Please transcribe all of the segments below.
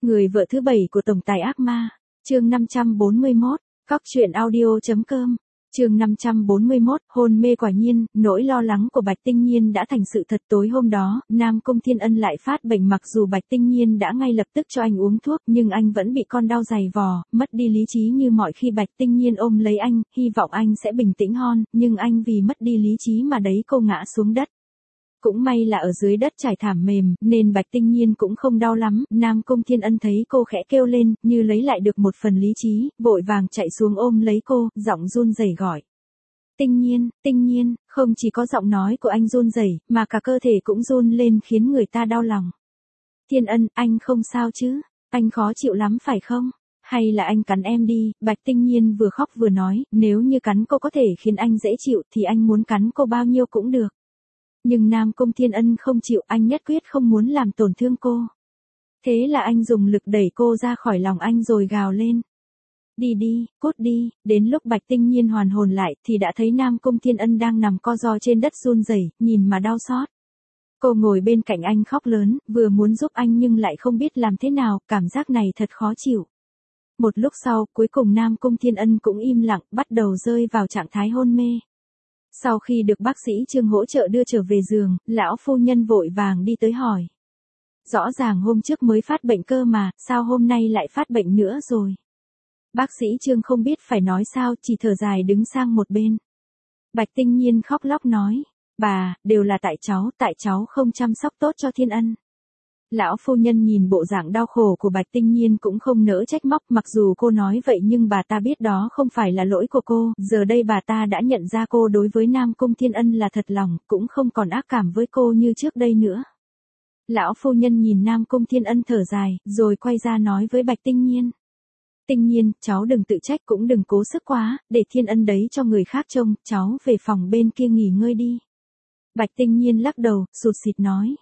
Người vợ thứ 7 của tổng tài ác ma, chương 541, Cóc truyện audio.com, chương 541, hôn mê quả nhiên, nỗi lo lắng của Bạch Tinh Nhiên đã thành sự thật. Tối hôm đó, Nam Cung Thiên Ân lại phát bệnh, mặc dù Bạch Tinh Nhiên đã ngay lập tức cho anh uống thuốc, nhưng anh vẫn bị con đau dày vò, mất đi lý trí như mọi khi. Bạch Tinh Nhiên ôm lấy anh, hy vọng anh sẽ bình tĩnh hơn, nhưng anh vì mất đi lý trí mà đẩy cô ngã xuống đất. Cũng may là ở dưới đất trải thảm mềm, nên Bạch Tinh Nhiên cũng không đau lắm. Nam Cung Thiên Ân thấy cô khẽ kêu lên, như lấy lại được một phần lý trí, vội vàng chạy xuống ôm lấy cô, giọng run rẩy gọi. Tinh Nhiên, không chỉ có giọng nói của anh run rẩy, mà cả cơ thể cũng run lên khiến người ta đau lòng. Thiên Ân, anh không sao chứ? Anh khó chịu lắm phải không? Hay là anh cắn em đi? Bạch Tinh Nhiên vừa khóc vừa nói, nếu như cắn cô có thể khiến anh dễ chịu thì anh muốn cắn cô bao nhiêu cũng được. Nhưng Nam Cung Thiên Ân không chịu, anh nhất quyết không muốn làm tổn thương cô. Thế là anh dùng lực đẩy cô ra khỏi lòng anh rồi gào lên. Đi đi, cút đi. Đến lúc Bạch Tinh Nhiên hoàn hồn lại thì đã thấy Nam Cung Thiên Ân đang nằm co ro trên đất run rẩy, nhìn mà đau xót. Cô ngồi bên cạnh anh khóc lớn, vừa muốn giúp anh nhưng lại không biết làm thế nào, cảm giác này thật khó chịu. Một lúc sau, cuối cùng Nam Cung Thiên Ân cũng im lặng, bắt đầu rơi vào trạng thái hôn mê. Sau khi được bác sĩ Trương hỗ trợ đưa trở về giường, lão phu nhân vội vàng đi tới hỏi. Rõ ràng hôm trước mới phát bệnh cơ mà, sao hôm nay lại phát bệnh nữa rồi? Bác sĩ Trương không biết phải nói sao, chỉ thở dài đứng sang một bên. Bạch Tinh Nhiên khóc lóc nói, bà, đều là tại cháu không chăm sóc tốt cho Thiên Ân. Lão phu nhân nhìn bộ dạng đau khổ của Bạch Tinh Nhiên cũng không nỡ trách móc, mặc dù cô nói vậy nhưng bà ta biết đó không phải là lỗi của cô, giờ đây bà ta đã nhận ra cô đối với Nam Cung Thiên Ân là thật lòng, cũng không còn ác cảm với cô như trước đây nữa. Lão phu nhân nhìn Nam Cung Thiên Ân thở dài, rồi quay ra nói với Bạch Tinh Nhiên. Tinh Nhiên, cháu đừng tự trách cũng đừng cố sức quá, để Thiên Ân đấy cho người khác trông, cháu về phòng bên kia nghỉ ngơi đi. Bạch Tinh Nhiên lắc đầu, sụt sịt nói.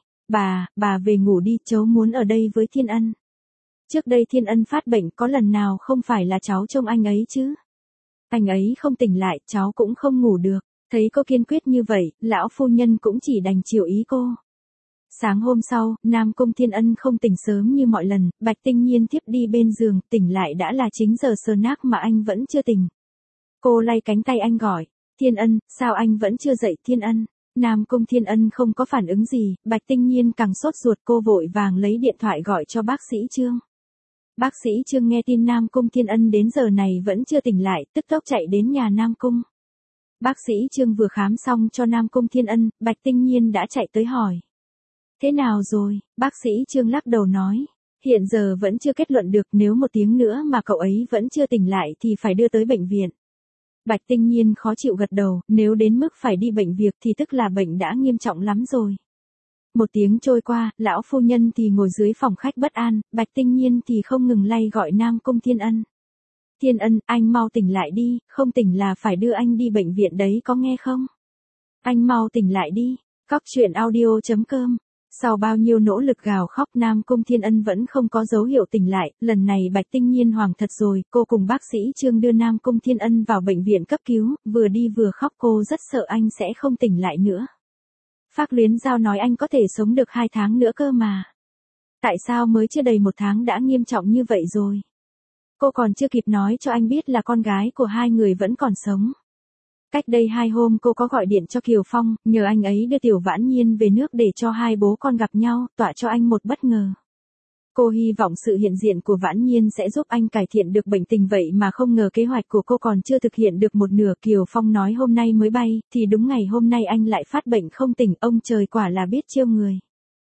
Bà về ngủ đi, cháu muốn ở đây với Thiên Ân. Trước đây Thiên Ân phát bệnh có lần nào không phải là cháu trông anh ấy chứ? Anh ấy không tỉnh lại, cháu cũng không ngủ được. Thấy cô kiên quyết như vậy, lão phu nhân cũng chỉ đành chiều ý cô. Sáng hôm sau, Nam Cung Thiên Ân không tỉnh sớm như mọi lần, Bạch Tinh Nhiên tiếp đi bên giường, tỉnh lại đã là 9 giờ snack mà anh vẫn chưa tỉnh. Cô lay cánh tay anh gọi, Thiên Ân, sao anh vẫn chưa dậy Thiên Ân? Nam Cung Thiên Ân không có phản ứng gì, Bạch Tinh Nhiên càng sốt ruột, cô vội vàng lấy điện thoại gọi cho bác sĩ Trương. Bác sĩ Trương nghe tin Nam Cung Thiên Ân đến giờ này vẫn chưa tỉnh lại, tức tốc chạy đến nhà Nam Cung. Bác sĩ Trương vừa khám xong cho Nam Cung Thiên Ân, Bạch Tinh Nhiên đã chạy tới hỏi. Thế nào rồi? Bác sĩ Trương lắc đầu nói. Hiện giờ vẫn chưa kết luận được, nếu một tiếng nữa mà cậu ấy vẫn chưa tỉnh lại thì phải đưa tới bệnh viện. Bạch Tinh Nhiên khó chịu gật đầu, nếu đến mức phải đi bệnh viện thì tức là bệnh đã nghiêm trọng lắm rồi. Một tiếng trôi qua, lão phu nhân thì ngồi dưới phòng khách bất an, Bạch Tinh Nhiên thì không ngừng lay gọi Nam Cung Thiên Ân. Thiên Ân, anh mau tỉnh lại đi, không tỉnh là phải đưa anh đi bệnh viện đấy, có nghe không? Anh mau tỉnh lại đi. Cóc truyện audio.com. Sau bao nhiêu nỗ lực gào khóc, Nam Cung Thiên Ân vẫn không có dấu hiệu tỉnh lại, lần này Bạch Tinh Nhiên hoảng thật rồi, cô cùng bác sĩ Trương đưa Nam Cung Thiên Ân vào bệnh viện cấp cứu, vừa đi vừa khóc, cô rất sợ anh sẽ không tỉnh lại nữa. Phác Luyến Giao nói anh có thể sống được 2 tháng nữa cơ mà. Tại sao mới chưa đầy 1 tháng đã nghiêm trọng như vậy rồi? Cô còn chưa kịp nói cho anh biết là con gái của hai người vẫn còn sống. Cách đây 2 hôm cô có gọi điện cho Kiều Phong, nhờ anh ấy đưa Tiểu Vãn Nhiên về nước để cho hai bố con gặp nhau, tọa cho anh một bất ngờ. Cô hy vọng sự hiện diện của Vãn Nhiên sẽ giúp anh cải thiện được bệnh tình, vậy mà không ngờ kế hoạch của cô còn chưa thực hiện được một nửa. Kiều Phong nói hôm nay mới bay, thì đúng ngày hôm nay anh lại phát bệnh không tỉnh, ông trời quả là biết trêu người.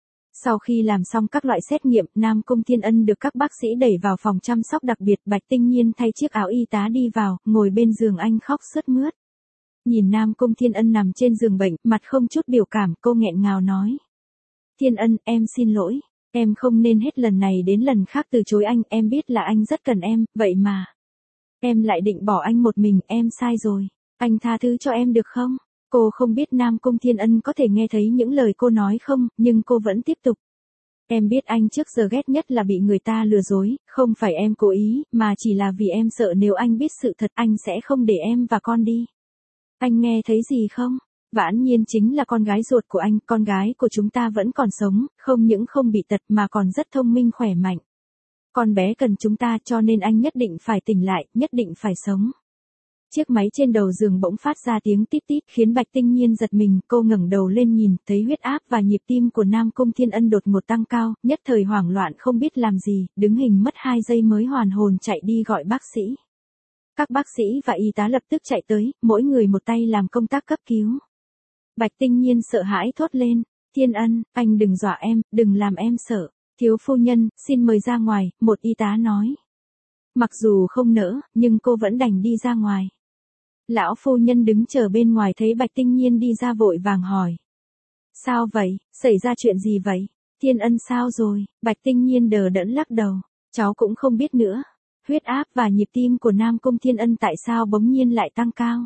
Sau khi làm xong các loại xét nghiệm, Nam Cung Thiên Ân được các bác sĩ đẩy vào phòng chăm sóc đặc biệt. Bạch Tinh Nhiên thay chiếc áo y tá đi vào, ngồi bên giường anh khóc sướt mướt. Nhìn Nam Cung Thiên Ân nằm trên giường bệnh, mặt không chút biểu cảm, cô nghẹn ngào nói. Thiên Ân, em xin lỗi, em không nên hết lần này đến lần khác từ chối anh, em biết là anh rất cần em, vậy mà. Em lại định bỏ anh một mình, em sai rồi, anh tha thứ cho em được không? Cô không biết Nam Cung Thiên Ân có thể nghe thấy những lời cô nói không, nhưng cô vẫn tiếp tục. Em biết anh trước giờ ghét nhất là bị người ta lừa dối, không phải em cố ý, mà chỉ là vì em sợ nếu anh biết sự thật anh sẽ không để em và con đi. Anh nghe thấy gì không? Vãn Nhiên chính là con gái ruột của anh, con gái của chúng ta vẫn còn sống, không những không bị tật mà còn rất thông minh khỏe mạnh. Con bé cần chúng ta cho nên anh nhất định phải tỉnh lại, nhất định phải sống. Chiếc máy trên đầu giường bỗng phát ra tiếng tít tít khiến Bạch Tinh Nhiên giật mình, cô ngẩng đầu lên nhìn, thấy huyết áp và nhịp tim của Nam Cung Thiên Ân đột ngột tăng cao, nhất thời hoảng loạn không biết làm gì, đứng hình mất 2 giây mới hoàn hồn chạy đi gọi bác sĩ. Các bác sĩ và y tá lập tức chạy tới, mỗi người một tay làm công tác cấp cứu. Bạch Tinh Nhiên sợ hãi thốt lên, Thiên Ân, anh đừng dọa em, đừng làm em sợ. Thiếu phu nhân, xin mời ra ngoài, một y tá nói. Mặc dù không nỡ, nhưng cô vẫn đành đi ra ngoài. Lão phu nhân đứng chờ bên ngoài thấy Bạch Tinh Nhiên đi ra vội vàng hỏi. Sao vậy, xảy ra chuyện gì vậy? Thiên Ân sao rồi? Bạch Tinh Nhiên đờ đẫn lắc đầu. Cháu cũng không biết nữa. Huyết áp và nhịp tim của Nam Cung Thiên Ân tại sao bỗng nhiên lại tăng cao?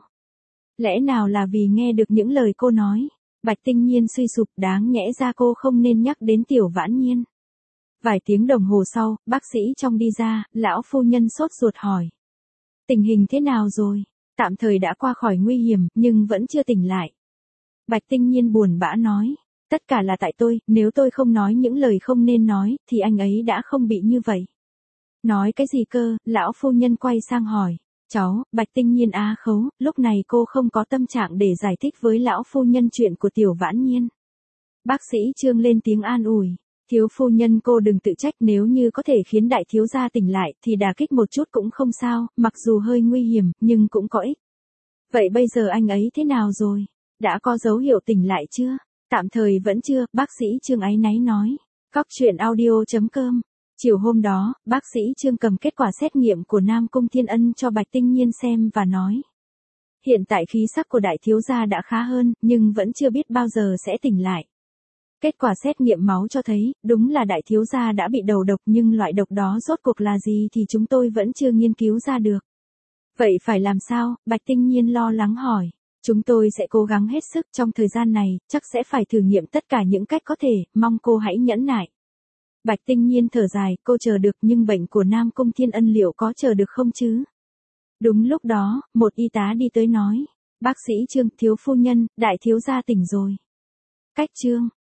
Lẽ nào là vì nghe được những lời cô nói? Bạch Tinh Nhiên suy sụp, đáng nhẽ ra cô không nên nhắc đến Tiểu Vãn Nhiên. Vài tiếng đồng hồ sau, bác sĩ trong đi ra, lão phu nhân sốt ruột hỏi. Tình hình thế nào rồi? Tạm thời đã qua khỏi nguy hiểm, nhưng vẫn chưa tỉnh lại. Bạch Tinh Nhiên buồn bã nói. Tất cả là tại tôi, nếu tôi không nói những lời không nên nói, thì anh ấy đã không bị như vậy. Nói cái gì cơ? Lão phu nhân quay sang hỏi. Cháu, Bạch Tinh Nhiên á khấu, lúc này cô không có tâm trạng để giải thích với lão phu nhân chuyện của Tiểu Vãn Nhiên. Bác sĩ Trương lên tiếng an ủi. Thiếu phu nhân cô đừng tự trách, nếu như có thể khiến đại thiếu gia tỉnh lại thì đả kích một chút cũng không sao, mặc dù hơi nguy hiểm, nhưng cũng có ích. Vậy bây giờ anh ấy thế nào rồi? Đã có dấu hiệu tỉnh lại chưa? Tạm thời vẫn chưa, bác sĩ Trương áy náy nói. Cóc truyện audio.com. Chiều hôm đó, bác sĩ Trương cầm kết quả xét nghiệm của Nam Cung Thiên Ân cho Bạch Tinh Nhiên xem và nói. Hiện tại khí sắc của đại thiếu gia đã khá hơn, nhưng vẫn chưa biết bao giờ sẽ tỉnh lại. Kết quả xét nghiệm máu cho thấy, đúng là đại thiếu gia đã bị đầu độc, nhưng loại độc đó rốt cuộc là gì thì chúng tôi vẫn chưa nghiên cứu ra được. Vậy phải làm sao? Bạch Tinh Nhiên lo lắng hỏi. Chúng tôi sẽ cố gắng hết sức, trong thời gian này, chắc sẽ phải thử nghiệm tất cả những cách có thể, mong cô hãy nhẫn nại. Bạch Tinh Nhiên thở dài, cô chờ được, nhưng bệnh của Nam Cung Thiên Ân liệu có chờ được không chứ? Đúng lúc đó, một y tá đi tới nói. Bác sĩ Trương, thiếu phu nhân, đại thiếu gia tỉnh rồi. Cách Trương.